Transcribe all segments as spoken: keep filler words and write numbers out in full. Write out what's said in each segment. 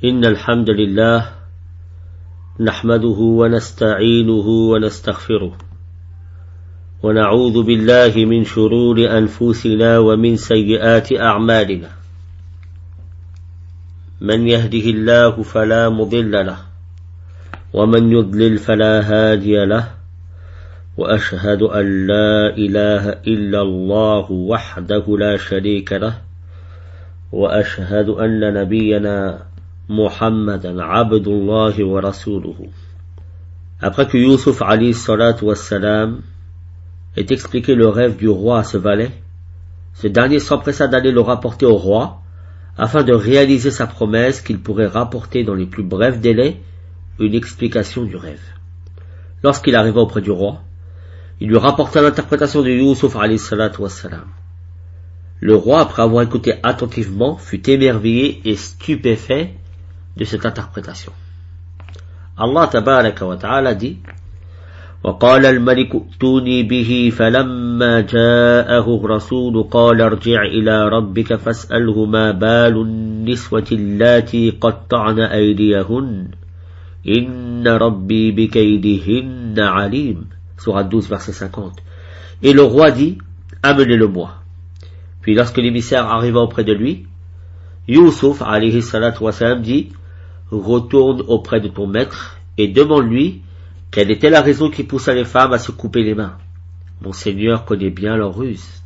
إن الحمد لله نحمده ونستعينه ونستغفره ونعوذ بالله من شرور أنفسنا ومن سيئات أعمالنا من يهده الله فلا مضل له ومن يضلل فلا هادي له وأشهد أن لا إله إلا الله وحده لا شريك له وأشهد أن نبينا محمدا عبد الله ورسوله. Après que Youssouf alayhi salatu wassalam ait expliqué le rêve du roi à ce valet, ce dernier s'empressa d'aller le rapporter au roi afin de réaliser sa promesse qu'il pourrait rapporter dans les plus brefs délais une explication du rêve. Lorsqu'il arriva auprès du roi, il lui rapporta l'interprétation de Youssouf alayhi salatu wassalam. Le roi, après avoir écouté attentivement, fut émerveillé et stupéfait de cette interprétation. Allah tabaraka wa ta'ala dit وقال الملك ائتوني به فلما جاءه الرسول قال ارجع إلى ربك فاسأله ما بال النسوة اللاتي قطعن أيديهن إن ربي بكيدهن عليم. Sourate douze, verset cinquante. Et le roi dit, amenez-le-moi. Puis lorsque l'émissaire arriva auprès de lui, Youssouf alayhi salatu wassalam dit, retourne auprès de ton maître et demande-lui quelle était la raison qui poussa les femmes à se couper les mains. Mon Seigneur connaît bien leurs ruses.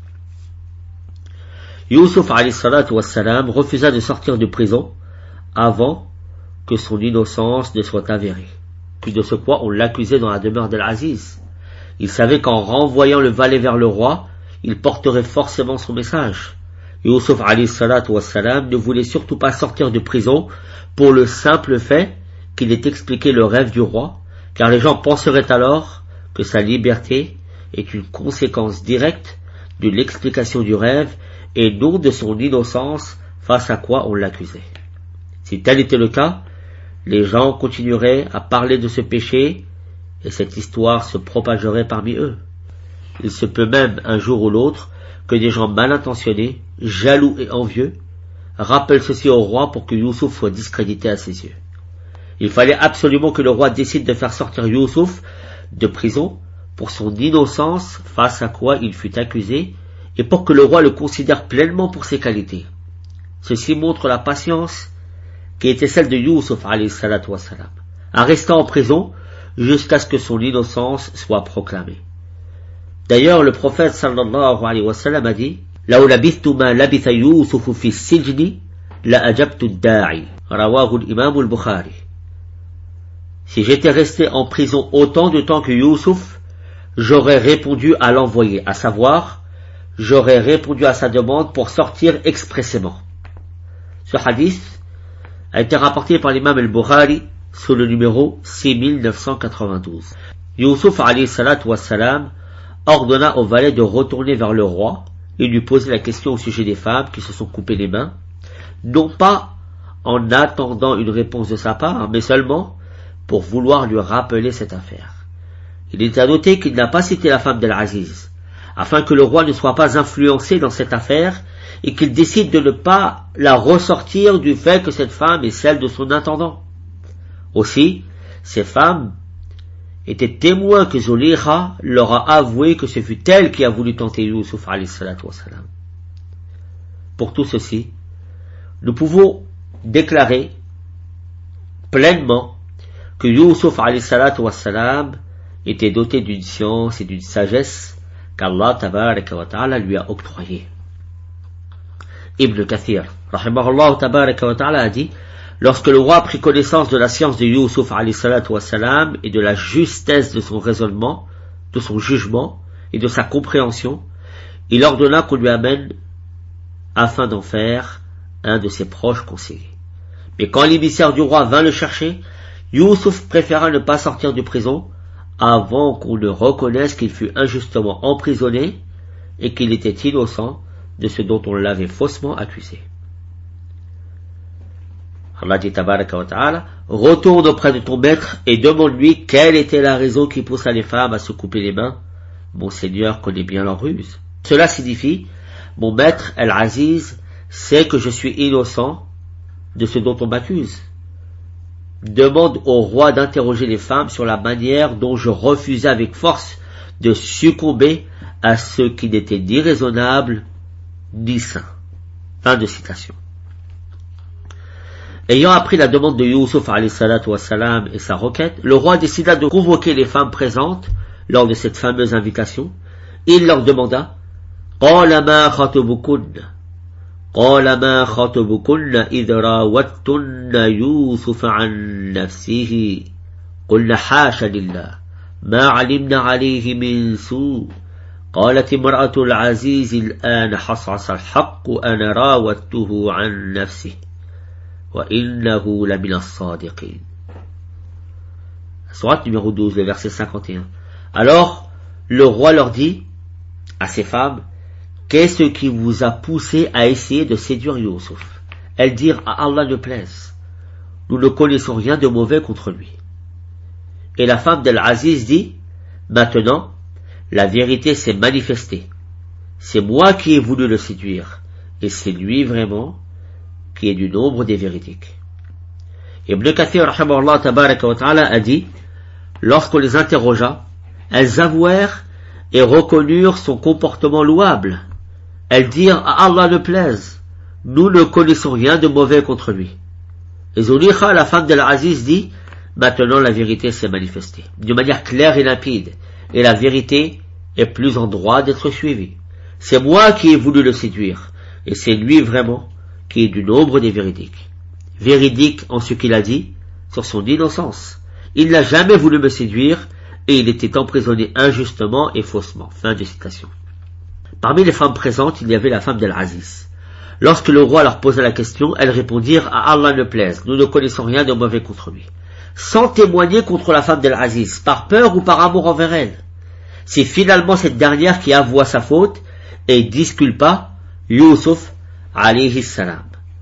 Youssouf alayhi salatu wassalam refusa de sortir de prison avant que son innocence ne soit avérée. Puis de ce quoi on l'accusait dans la demeure d'Al-Aziz. Il savait qu'en renvoyant le valet vers le roi, il porterait forcément son message. Youssouf alayhi salatu wassalam ne voulait surtout pas sortir de prison pour le simple fait qu'il ait expliqué le rêve du roi, car les gens penseraient alors que sa liberté est une conséquence directe de l'explication du rêve et non de son innocence face à quoi on l'accusait. Si tel était le cas, les gens continueraient à parler de ce péché et cette histoire se propagerait parmi eux. Il se peut même un jour ou l'autre que des gens mal intentionnés, jaloux et envieux, rappellent ceci au roi pour que Youssouf soit discrédité à ses yeux. Il fallait absolument que le roi décide de faire sortir Youssouf de prison pour son innocence face à quoi il fut accusé et pour que le roi le considère pleinement pour ses qualités. Ceci montre la patience qui était celle de Youssouf alayhi salatu wassalam, en restant en prison jusqu'à ce que son innocence soit proclamée. D'ailleurs, le prophète sallallahu alayhi wa sallam a dit لو لبثت ما لبث يوسف في السجن لأجبت الداعي رواه الإمام البخاري. Si j'étais resté en prison autant de temps que Youssouf, j'aurais répondu à l'envoyé, à savoir, j'aurais répondu à sa demande pour sortir expressément. Ce hadith a été rapporté par l'imam al-Bukhari sous le numéro six mille neuf cent quatre-vingt-douze. Youssouf alayhi salatu wassalam ordonna au valet de retourner vers le roi et lui poser la question au sujet des femmes qui se sont coupées les mains, non pas en attendant une réponse de sa part, mais seulement pour vouloir lui rappeler cette affaire. Il est à noter qu'il n'a pas cité la femme d'Al-Aziz, afin que le roi ne soit pas influencé dans cette affaire et qu'il décide de ne pas la ressortir du fait que cette femme est celle de son intendant. Aussi, ces femmes étaient témoins que Zoléha leur a avoué que ce fut elle qui a voulu tenter Youssouf alayhi salatu wassalam. Pour tout ceci, nous pouvons déclarer pleinement que Youssouf alayhi salatu wassalam était doté d'une science et d'une sagesse qu'Allah tabaraka wa ta'ala lui a octroyée. Ibn Kathir, rahimahullah tabaraka wa ta'ala, a dit, lorsque le roi prit connaissance de la science de Youssouf alayhi salatu wassalam et de la justesse de son raisonnement, de son jugement et de sa compréhension, il ordonna qu'on lui amène afin d'en faire un de ses proches conseillers. Mais quand l'émissaire du roi vint le chercher, Youssouf préféra ne pas sortir de prison avant qu'on ne reconnaisse qu'il fut injustement emprisonné et qu'il était innocent de ce dont on l'avait faussement accusé. Allah dit tabaraka wa ta'ala, retourne auprès de ton maître et demande-lui quelle était la raison qui poussa les femmes à se couper les mains. Mon Seigneur connaît bien leur ruse. Cela signifie, mon maître Al-Aziz sait que je suis innocent de ce dont on m'accuse. demande au roi d'interroger les femmes sur la manière dont je refusais avec force de succomber à ce qui n'était ni raisonnable ni sain. Fin de citation. Ayant appris la demande de Youssouf alayhi salatu wassalam et sa requête, le roi décida de convoquer les femmes présentes lors de cette fameuse invitation. Il leur demanda قال ما خطبكن قال ما خطبكن إذ راوتن يوسف عن نفسه قلنا حاش لله ما علمنا عليه من سوء قالت امرأة العزيز الآن حصحص الحق أنا راودته عن نفسه وإنه لمن الصادقين. Sourate numéro douze, le verset cinquante et un. Alors, le roi leur dit à ces femmes, qu'est-ce qui vous a poussé à essayer de séduire Youssouf? Elles dirent, à Allah ne plaise, nous ne connaissons rien de mauvais contre lui. Et la femme d'Al-Aziz dit, maintenant, la vérité s'est manifestée. C'est moi qui ai voulu le séduire, et c'est lui vraiment qui est du nombre des véridiques. Ibn Kathir, rahimahullah tabaraka wa ta'ala, a dit, lorsqu'on les interrogea, elles avouèrent et reconnurent son comportement louable. Elles dirent, à Allah ne plaise, nous ne connaissons rien de mauvais contre lui. Et Zulikha, la femme d'Al-Aziz, dit, maintenant la vérité s'est manifestée, de manière claire et limpide, et la vérité est plus en droit d'être suivie. C'est moi qui ai voulu le séduire, et c'est lui vraiment qui est du nombre des véridiques. Véridique en ce qu'il a dit, sur son innocence. Il n'a jamais voulu me séduire, et il était emprisonné injustement et faussement. Fin de citation. Parmi les femmes présentes, il y avait la femme d'Al-Aziz. Lorsque le roi leur posa la question, elles répondirent, à Allah ne plaise, nous ne connaissons rien de mauvais contre lui. Sans témoigner contre la femme d'Al-Aziz, par peur ou par amour envers elle. C'est finalement cette dernière qui avoua sa faute et disculpa Youssouf alayhi salam.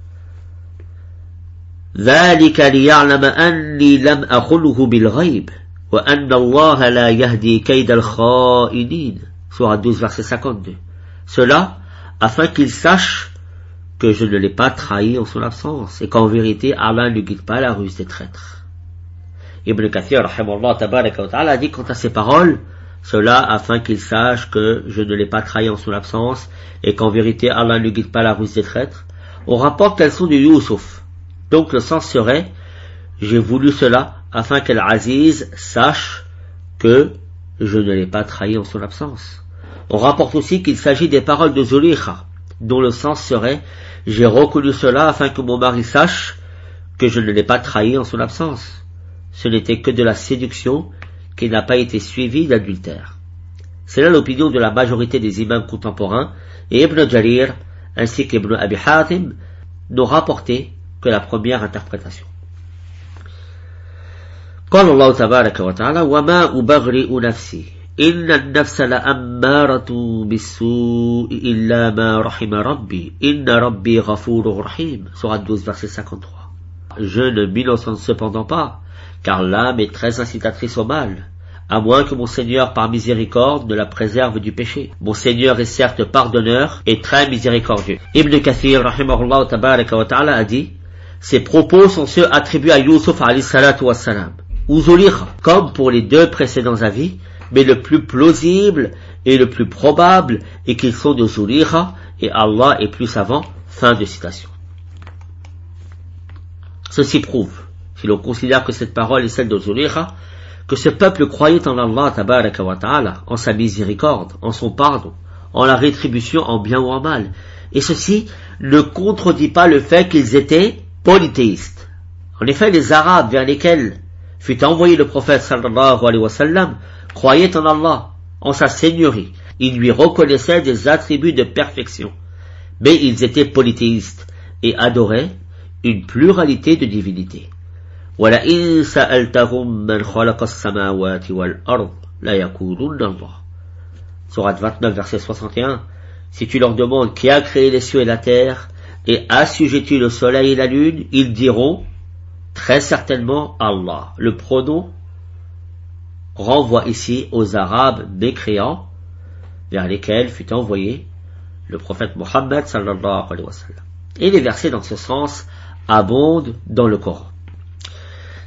ذلك ليعلم أني لم أخله بالغيب وأن الله لا يهدي كيد الخائنين. Sourate douze, verset cinquante-deux. Cela afin qu'il sache que je ne l'ai pas trahi en son absence et qu'en vérité Allah ne guide pas la ruse des traîtres. Ibn Kathir, rahimahullah tabaraka wa ta'ala, a dit quant à ces paroles, cela afin qu'il sache que je ne l'ai pas trahi en son absence et qu'en vérité Allah ne guide pas la ruse des traîtres. On rapporte qu'elles sont de Youssouf. Donc le sens serait, j'ai voulu cela afin qu'Al-Aziz sache que je ne l'ai pas trahi en son absence. On rapporte aussi qu'il s'agit des paroles de Zulikha, dont le sens serait, j'ai reconnu cela afin que mon mari sache que je ne l'ai pas trahi en son absence. Ce n'était que de la séduction qui n'a pas été suivie d'adultère. C'est là l'opinion de la majorité des imams contemporains, et Ibn Jarir ainsi qu'Ibn Abi Hatim n'ont rapporté que la première interprétation. قال الله تبارك وتعالى وما أبرئ نفسي إن النفس لأمارة بالسوء إلا ما رحم ربي إن ربي غفور رحيم. Sourate douze, verset cinquante-trois. Je ne m'innocente cependant pas, car l'âme est très incitatrice au mal, à moins que mon Seigneur par miséricorde ne la préserve du péché. Mon Seigneur est certes pardonneur et très miséricordieux. Ibn Kathir, rahimahullah tabaraka wa ta'ala, a dit, ces propos sont ceux attribués à Youssouf alayhi salatu wassalam, ou Zulikha, comme pour les deux précédents avis, mais le plus plausible et le plus probable est qu'ils sont de Zulikha et Allah est plus savant. Fin de citation. Ceci prouve, si l'on considère que cette parole est celle de Zulikha, que ce peuple croyait en Allah tabaraka wa ta'ala, en sa miséricorde, en son pardon, en la rétribution en bien ou en mal. Et ceci ne contredit pas le fait qu'ils étaient polythéistes. En effet, les Arabes vers lesquels fut envoyé le prophète sallallahu alayhi wa sallam croyaient en Allah, en sa seigneurie. Ils lui reconnaissaient des attributs de perfection. Mais ils étaient polythéistes et adoraient une pluralité de divinités. وَلَئِن سَأَلْتَهُمْ مَنْ خَلَقَ السَّمَاوَاتِ وَالْأَرْضِ لَيَقُولُنَّ اللَّهُ. Sourate vingt-neuf, verset soixante et un. Si tu leur demandes qui a créé les cieux et la terre et assujetti le soleil et la lune, ils diront très certainement Allah. Le pronom renvoie ici aux Arabes mécréants vers lesquels fut envoyé le prophète Mohammed sallallahu alayhi wa sallam. Et les versets dans ce sens abondent dans le Coran.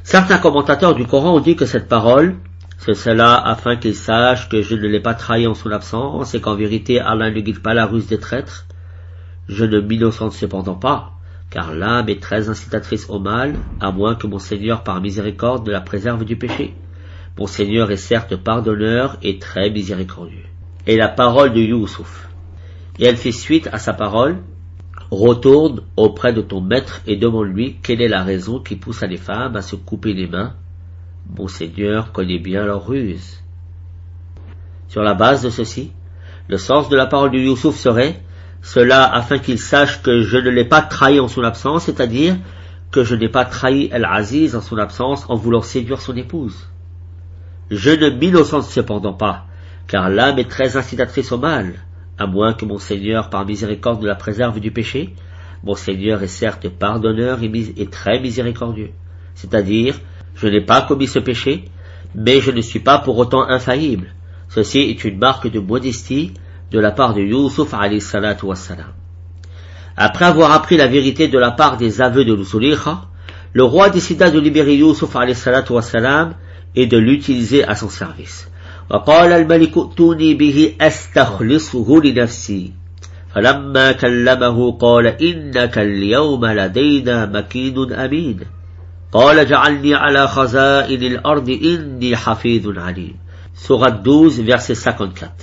Certains commentateurs du Coran ont dit que cette parole, c'est cela afin qu'ils sachent que je ne l'ai pas trahi en son absence et qu'en vérité Allah ne guide pas la ruse des traîtres. Je ne m'innocente cependant pas, car l'âme est très incitatrice au mal, à moins que mon Seigneur par miséricorde ne la préserve du péché. Mon Seigneur est certes pardonneur et très miséricordieux. Et la parole de Youssouf. Et elle fait suite à sa parole, retourne auprès de ton maître et demande-lui quelle est la raison qui pousse les femmes à se couper les mains. Mon Seigneur connaît bien leur ruse. Sur la base de ceci, le sens de la parole de Youssouf serait cela afin qu'il sache que je ne l'ai pas trahi en son absence, c'est-à-dire que je n'ai pas trahi Al-Aziz en son absence en voulant séduire son épouse. Je ne m'innocente cependant pas, car l'âme est très incitatrice au mal, à moins que mon Seigneur par miséricorde ne la préserve du péché. Mon Seigneur est certes pardonneur et, mis- et très miséricordieux, c'est-à-dire je n'ai pas commis ce péché, mais je ne suis pas pour autant infaillible. Ceci est une marque de modestie de la part de Youssouf alayhi salatu wassalam. Après avoir appris la vérité de la part des aveux de Zulayha, le roi décida de libérer Youssouf alayhi salatu wassalam et de l'utiliser à son service. وقال الملك ائتوني به أستخلصه لنفسي فلما كلمه قال إنك اليوم لدينا مكين أمين قال اجعلني على خزائن الأرض إني حفيظ عليم. Sourate douze, verset cinquante-quatre.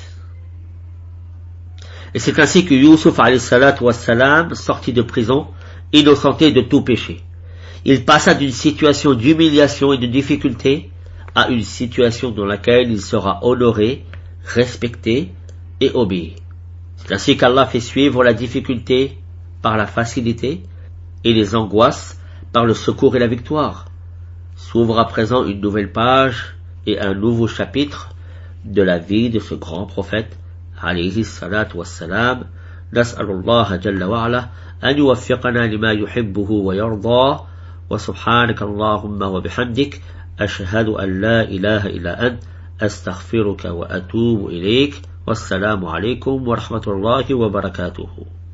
Et c'est ainsi que Youssouf alayhi salatu wassalam sortit de prison, innocenté de tout péché. Il passa d'une situation d'humiliation et de difficulté à une situation dans laquelle il sera honoré, respecté et obéi. C'est ainsi qu'Allah fait suivre la difficulté par la facilité et les angoisses par le secours et la victoire. S'ouvre à présent une nouvelle page et un nouveau chapitre de la vie de ce grand prophète alayhi salatu wassalam. Nas'alullah jalla wa ala an yuwaffiqana lima yuhibbuhu wa yarda wa subhanaka Allahumma wa bihamdik ashhadu an la ilaha illa ant astaghfiruka wa atubu ilayk. Wassalamu alaykum wa rahmatullahi wa barakatuhu.